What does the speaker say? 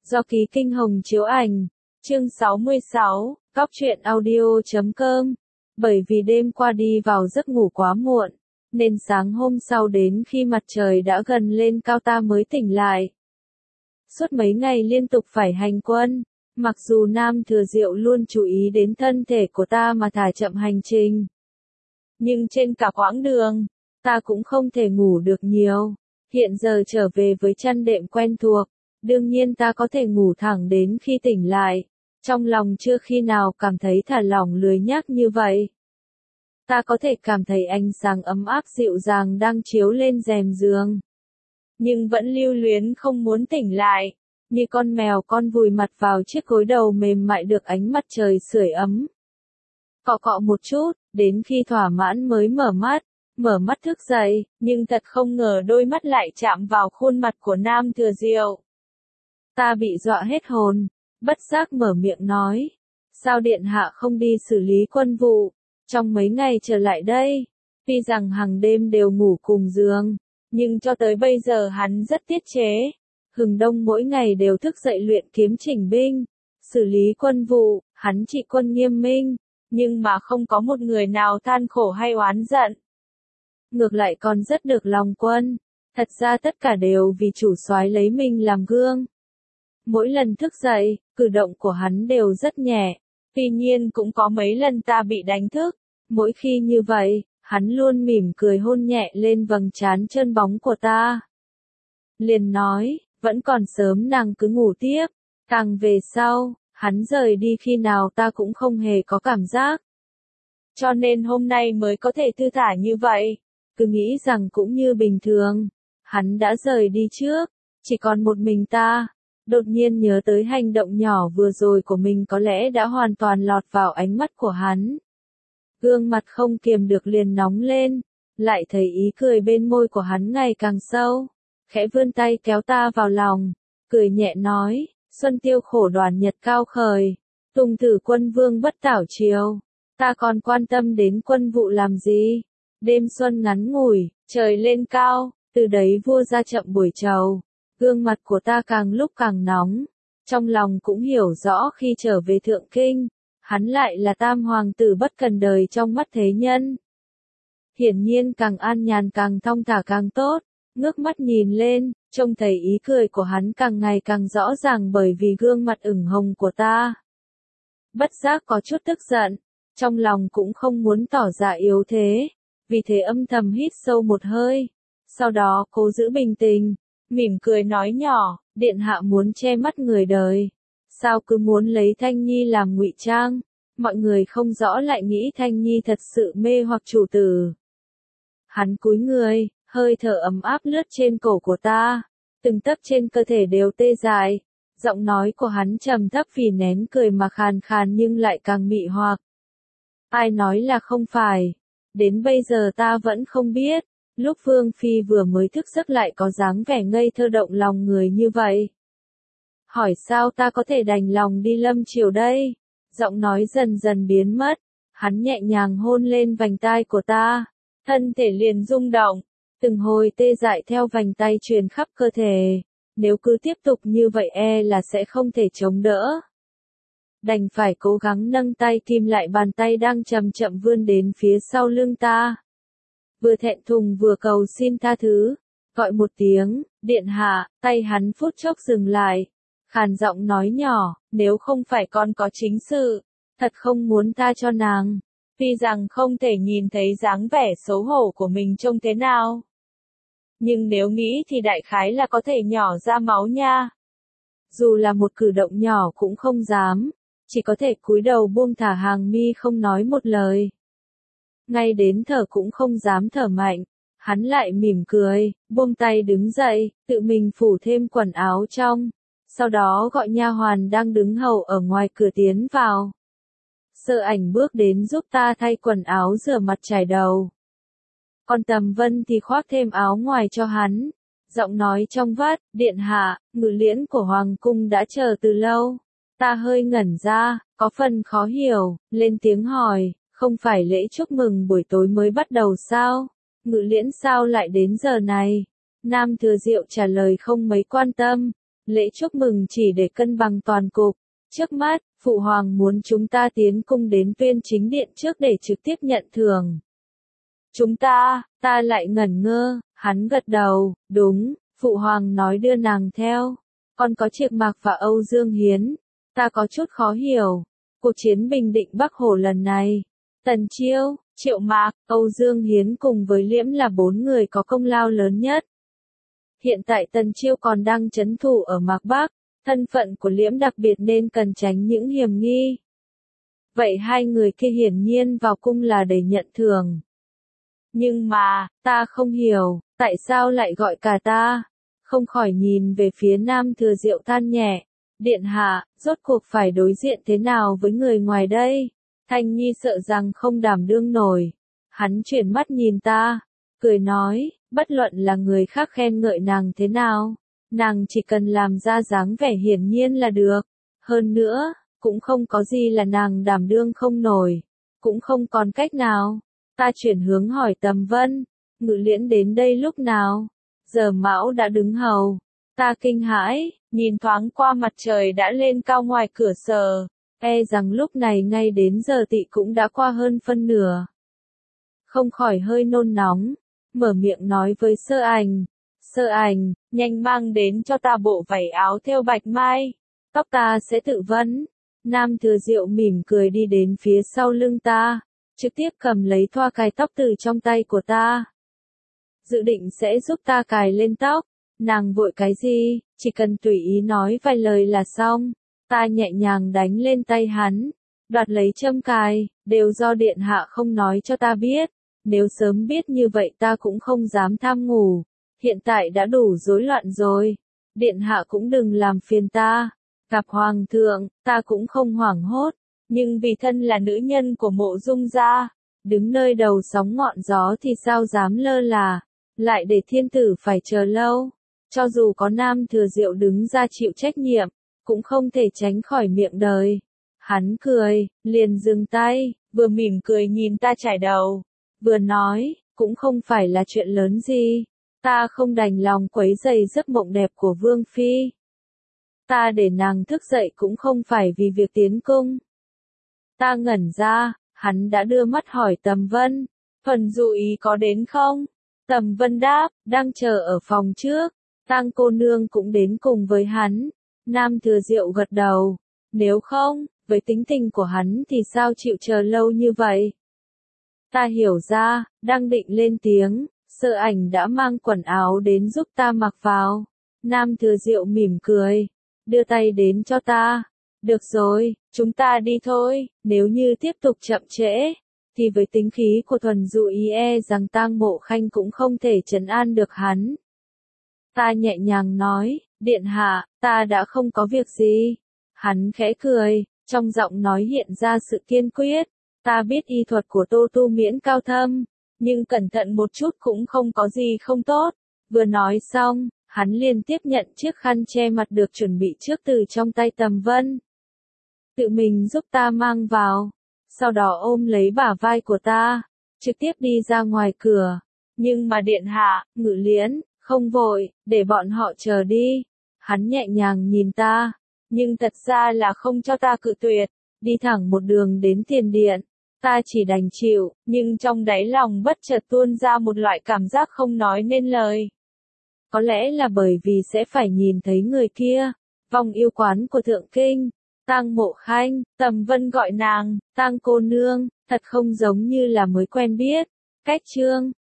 Do Ký Kinh Hồng chiếu ảnh. Chương 66, Góc truyện audio.com. Bởi vì đêm qua đi vào giấc ngủ quá muộn, nên sáng hôm sau đến khi mặt trời đã gần lên cao ta mới tỉnh lại. Suốt mấy ngày liên tục phải hành quân, mặc dù Nam Thừa Diệu luôn chú ý đến thân thể của ta mà thả chậm hành trình. Nhưng trên cả quãng đường, ta cũng không thể ngủ được nhiều. Hiện giờ trở về với chăn đệm quen thuộc, đương nhiên ta có thể ngủ thẳng đến khi tỉnh lại. Trong lòng chưa khi nào cảm thấy thả lỏng lười nhác như vậy. Ta có thể cảm thấy ánh sáng ấm áp dịu dàng đang chiếu lên rèm giường. Nhưng vẫn lưu luyến không muốn tỉnh lại, như con mèo con vùi mặt vào chiếc gối đầu mềm mại được ánh mặt trời sưởi ấm. Cọ cọ một chút, đến khi thỏa mãn mới mở mắt thức dậy, nhưng thật không ngờ đôi mắt lại chạm vào khuôn mặt của Nam Thừa Diệu. Ta bị dọa hết hồn, bất giác mở miệng nói, sao điện hạ không đi xử lý quân vụ, trong mấy ngày trở lại đây, tuy rằng hàng đêm đều ngủ cùng giường, nhưng cho tới bây giờ hắn rất tiết chế, hừng đông mỗi ngày đều thức dậy luyện kiếm chỉnh binh, xử lý quân vụ, hắn trị quân nghiêm minh, nhưng mà không có một người nào than khổ hay oán giận. Ngược lại còn rất được lòng quân, thật ra tất cả đều vì chủ soái lấy mình làm gương. Mỗi lần thức dậy, cử động của hắn đều rất nhẹ, tuy nhiên cũng có mấy lần ta bị đánh thức. Mỗi khi như vậy, hắn luôn mỉm cười hôn nhẹ lên vầng trán trơn bóng của ta. Liền nói, vẫn còn sớm nàng cứ ngủ tiếp. Càng về sau, hắn rời đi khi nào ta cũng không hề có cảm giác. Cho nên hôm nay mới có thể thư thả như vậy. Cứ nghĩ rằng cũng như bình thường, hắn đã rời đi trước, chỉ còn một mình ta. Đột nhiên nhớ tới hành động nhỏ vừa rồi của mình có lẽ đã hoàn toàn lọt vào ánh mắt của hắn. Gương mặt không kiềm được liền nóng lên, lại thấy ý cười bên môi của hắn ngày càng sâu. Khẽ vươn tay kéo ta vào lòng, cười nhẹ nói, xuân tiêu khổ đoàn nhật cao khởi, tùng thử quân vương bất tảo triều. Ta còn quan tâm đến quân vụ làm gì? Đêm xuân ngắn ngủi, trời lên cao, từ đấy vua ra chậm buổi trầu. Gương mặt của ta càng lúc càng nóng, trong lòng cũng hiểu rõ khi trở về Thượng Kinh, hắn lại là tam hoàng tử bất cần đời trong mắt thế nhân. Hiển nhiên càng an nhàn càng thong thả càng tốt, ngước mắt nhìn lên, trông thấy ý cười của hắn càng ngày càng rõ ràng bởi vì gương mặt ửng hồng của ta. Bất giác có chút tức giận, trong lòng cũng không muốn tỏ ra yếu thế, vì thế âm thầm hít sâu một hơi, sau đó cố giữ bình tĩnh. Mỉm cười nói nhỏ, điện hạ muốn che mắt người đời. Sao cứ muốn lấy Thanh Nhi làm ngụy trang? Mọi người không rõ lại nghĩ Thanh Nhi thật sự mê hoặc chủ tử. Hắn cúi người, hơi thở ấm áp lướt trên cổ của ta. Từng tấc trên cơ thể đều tê dại. Giọng nói của hắn trầm thấp vì nén cười mà khàn khàn nhưng lại càng mị hoặc. Ai nói là không phải? Đến bây giờ ta vẫn không biết. Lúc Vương Phi vừa mới thức giấc lại có dáng vẻ ngây thơ động lòng người như vậy. Hỏi sao ta có thể đành lòng đi lâm triều đây? Giọng nói dần dần biến mất, hắn nhẹ nhàng hôn lên vành tai của ta, thân thể liền rung động, từng hồi tê dại theo vành tay truyền khắp cơ thể, nếu cứ tiếp tục như vậy là sẽ không thể chống đỡ. Đành phải cố gắng nâng tay kim lại bàn tay đang chậm chậm vươn đến phía sau lưng ta. Vừa thẹn thùng vừa cầu xin tha thứ, gọi một tiếng, điện hạ, tay hắn phút chốc dừng lại, khàn giọng nói nhỏ, nếu không phải con có chính sự, thật không muốn tha cho nàng, tuy rằng không thể nhìn thấy dáng vẻ xấu hổ của mình trông thế nào. Nhưng nếu nghĩ thì đại khái là có thể nhỏ ra máu nha. Dù là một cử động nhỏ cũng không dám, chỉ có thể cúi đầu buông thả hàng mi không nói một lời. Ngay đến thở cũng không dám thở mạnh, hắn lại mỉm cười, buông tay đứng dậy, tự mình phủ thêm quần áo trong, sau đó gọi nha hoàn đang đứng hầu ở ngoài cửa tiến vào. Sơ Ảnh bước đến giúp ta thay quần áo rửa mặt chải đầu. Còn Tầm Vân thì khoác thêm áo ngoài cho hắn, giọng nói trong vắt, điện hạ, ngự liễn của hoàng cung đã chờ từ lâu. Ta hơi ngẩn ra, có phần khó hiểu, lên tiếng hỏi. Không phải lễ chúc mừng buổi tối mới bắt đầu sao? Ngự liễn sao lại đến giờ này? Nam Thừa Diệu trả lời không mấy quan tâm. Lễ chúc mừng chỉ để cân bằng toàn cục. Trước mắt, Phụ Hoàng muốn chúng ta tiến cung đến Tuyên Chính Điện trước để trực tiếp nhận thưởng. Chúng ta lại ngẩn ngơ, hắn gật đầu, đúng, Phụ Hoàng nói đưa nàng theo. Còn có Triệu Mạc và Âu Dương Hiến. Ta có chút khó hiểu. Cuộc chiến bình định Bắc Hồ lần này, Tần Chiêu, Triệu Mạc, Âu Dương Hiến cùng với Liễm là 4 người có công lao lớn nhất. Hiện tại Tần Chiêu còn đang trấn thủ ở Mạc Bắc, thân phận của Liễm đặc biệt nên cần tránh những hiểm nghi. Vậy 2 người kia hiển nhiên vào cung là để nhận thưởng. Nhưng mà, ta không hiểu, tại sao lại gọi cả ta? Không khỏi nhìn về phía Nam Thừa Diệu than nhẹ. Điện hạ, rốt cuộc phải đối diện thế nào với người ngoài đây? Thanh Nhi sợ rằng không đảm đương nổi. Hắn chuyển mắt nhìn ta, cười nói, bất luận là người khác khen ngợi nàng thế nào, nàng chỉ cần làm ra dáng vẻ hiển nhiên là được. Hơn nữa, cũng không có gì là nàng đảm đương không nổi, cũng không còn cách nào. Ta chuyển hướng hỏi Tầm Vân, Ngự Liễn đến đây lúc nào? Giờ Mão đã đứng hầu. Ta kinh hãi, nhìn thoáng qua mặt trời đã lên cao ngoài cửa sờ, rằng lúc này ngay đến giờ tỵ cũng đã qua hơn phân nửa. Không khỏi hơi nôn nóng, mở miệng nói với Sơ Ảnh, nhanh mang đến cho ta bộ vảy áo thêu bạch mai, tóc ta sẽ tự vấn. Nam Thừa Diệu mỉm cười đi đến phía sau lưng ta, trực tiếp cầm lấy thoa cài tóc từ trong tay của ta. Dự định sẽ giúp ta cài lên tóc. Nàng vội cái gì, chỉ cần tùy ý nói vài lời là xong. Ta nhẹ nhàng đánh lên tay hắn, đoạt lấy châm cài, đều do điện hạ không nói cho ta biết. Nếu sớm biết như vậy ta cũng không dám tham ngủ. Hiện tại đã đủ rối loạn rồi. Điện hạ cũng đừng làm phiền ta. Gặp hoàng thượng, ta cũng không hoảng hốt. Nhưng vì thân là nữ nhân của Mộ Dung gia, đứng nơi đầu sóng ngọn gió thì sao dám lơ là. Lại để thiên tử phải chờ lâu. Cho dù có Nam Thừa Diệu đứng ra chịu trách nhiệm, cũng không thể tránh khỏi miệng đời. Hắn cười, liền dừng tay, vừa mỉm cười nhìn ta chải đầu, vừa nói, cũng không phải là chuyện lớn gì. Ta không đành lòng quấy rầy giấc mộng đẹp của Vương Phi. Ta để nàng thức dậy cũng không phải vì việc tiến cung. Ta ngẩn ra, hắn đã đưa mắt hỏi Tầm Vân, Thuần Dụ Ý có đến không? Tầm Vân đáp, đang chờ ở phòng trước. Tang cô nương cũng đến cùng với hắn. Nam Thừa Diệu gật đầu. Nếu không, với tính tình của hắn thì sao chịu chờ lâu như vậy? Ta hiểu ra, đang định lên tiếng, Sơ Ảnh đã mang quần áo đến giúp ta mặc vào. Nam Thừa Diệu mỉm cười, đưa tay đến cho ta. Được rồi, chúng ta đi thôi. Nếu như tiếp tục chậm trễ, thì với tính khí của Thuần Dụ Ý rằng Tang Mộ Khanh cũng không thể trấn an được hắn. Ta nhẹ nhàng nói, điện hạ, ta đã không có việc gì. Hắn khẽ cười, trong giọng nói hiện ra sự kiên quyết. Ta biết y thuật của Tô Tu Miễn cao thâm, nhưng cẩn thận một chút cũng không có gì không tốt. Vừa nói xong, hắn liền tiếp nhận chiếc khăn che mặt được chuẩn bị trước từ trong tay Tầm Vân. Tự mình giúp ta mang vào, sau đó ôm lấy bả vai của ta, trực tiếp đi ra ngoài cửa. Nhưng mà điện hạ, Ngự Liễn, không vội, để bọn họ chờ đi. Hắn nhẹ nhàng nhìn ta, nhưng thật ra là không cho ta cự tuyệt, đi thẳng một đường đến tiền điện. Ta chỉ đành chịu, nhưng trong đáy lòng bất chợt tuôn ra một loại cảm giác không nói nên lời. Có lẽ là bởi vì sẽ phải nhìn thấy người kia, vong yêu quán của Thượng Kinh, Tang Mộ Khanh. Tầm Vân gọi nàng, Tang cô nương, thật không giống như là mới quen biết. Cách chương